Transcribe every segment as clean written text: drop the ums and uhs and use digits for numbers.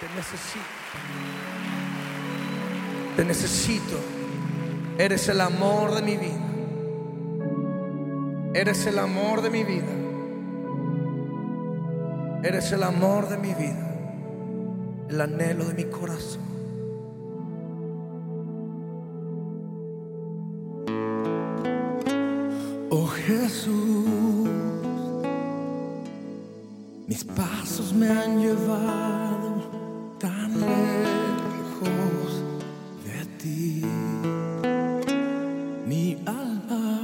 Te necesito. Te necesito. Eres el amor de mi vida. Eres el amor de mi vida. Eres el amor de mi vida. El anhelo de mi corazón. Oh Jesús, mis pasos me han llevado tan lejos de ti. Mi alma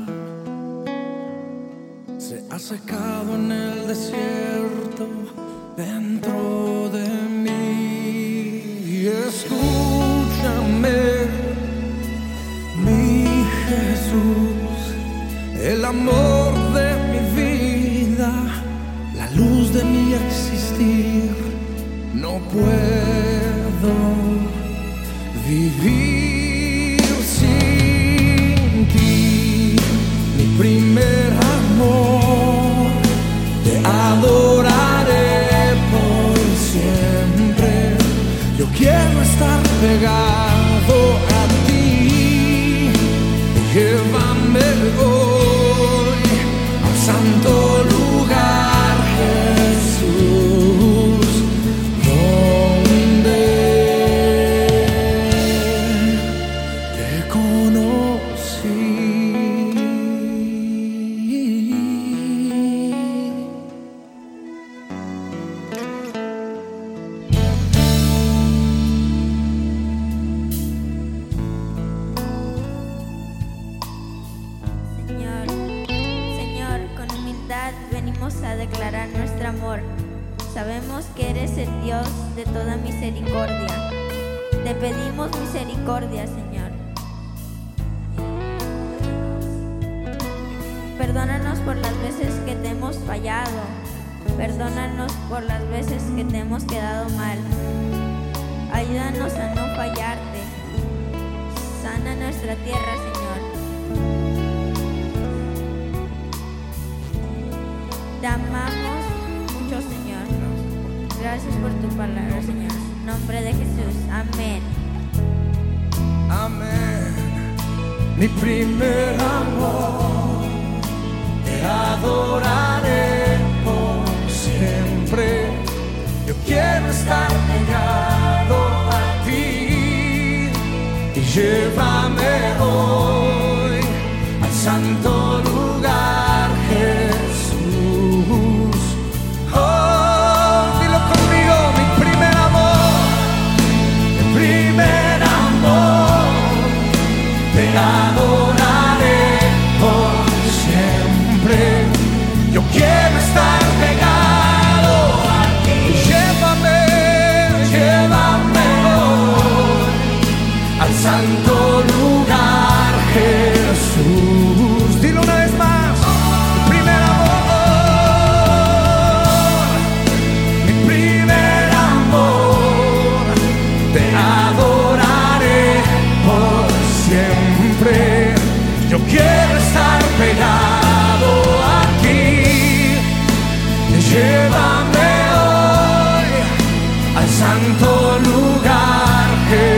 se ha secado en el desierto dentro de mí. Escúchame, mi Jesús, el amor de mi vida, la luz de mi existir. No puedo vivir sin ti, mi primer amor. Te adoraré por siempre. Yo quiero estar pegado a ti. Llévame hoy al santo lugar, Jesús, donde te conocí. Venimos a declarar nuestro amor. Sabemos que eres el Dios de toda misericordia. Te pedimos misericordia, Señor. Perdónanos por las veces que te hemos fallado. Perdónanos por las veces que te hemos quedado mal. Ayúdanos a no fallarte. Sana nuestra tierra, Señor. Te amamos mucho, Señor. Gracias por tu palabra, Señor. En nombre de Jesús. Amén. Amén. Mi primer amor, te adoraré por siempre. Yo quiero estar pegado a ti y llévame hoy al santo lugar, Jesús. Te adoraré por siempre. Yo quiero estar pegado a ti. Llévame, llévame hoy al santo lugar, Jesús. Dilo una vez más. Mi primer amor, mi primer amor. Te adoraré por siempre. Yo quiero estar pegado a ti. Llévame hoy al santo lugar,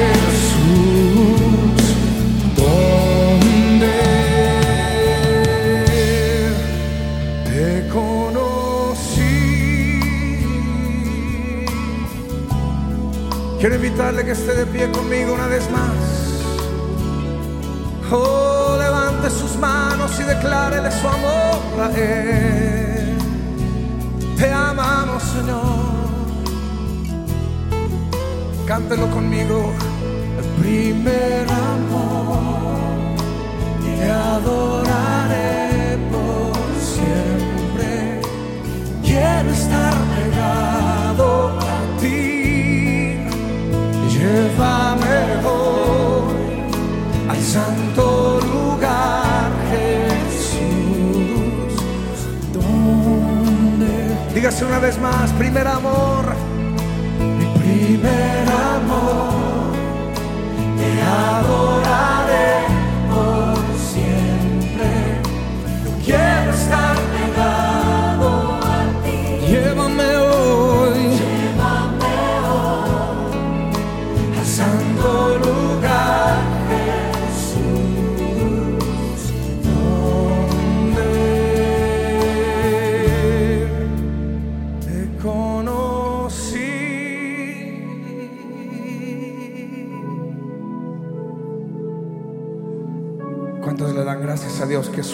Jesús, donde te conocí. Quiero invitarle que esté de pie conmigo una vez más. Oh, levante sus manos y declárele su amor a Él. Te amamos, Señor. Cántelo conmigo. El primer amor, te adoraré por siempre. Quiero estar pegado a ti. Llévame hoy al santo lugar, Jesús, donde. Dígase una vez más, primer amor, mi primer amor, te adoraré por siempre. Yo quiero estar pegado a ti. Llévame hoy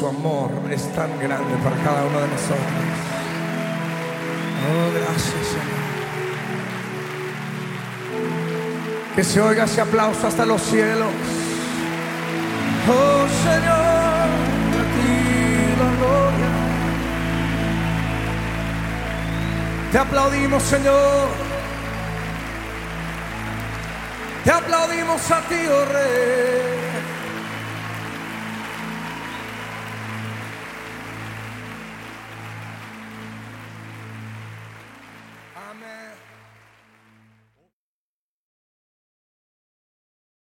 su amor es tan grande para cada uno de nosotros. Oh, gracias, Señor. Que se oiga ese aplauso hasta los cielos. Oh, Señor, a ti la gloria. Te aplaudimos, Señor. Te aplaudimos a ti, oh Rey. Amén.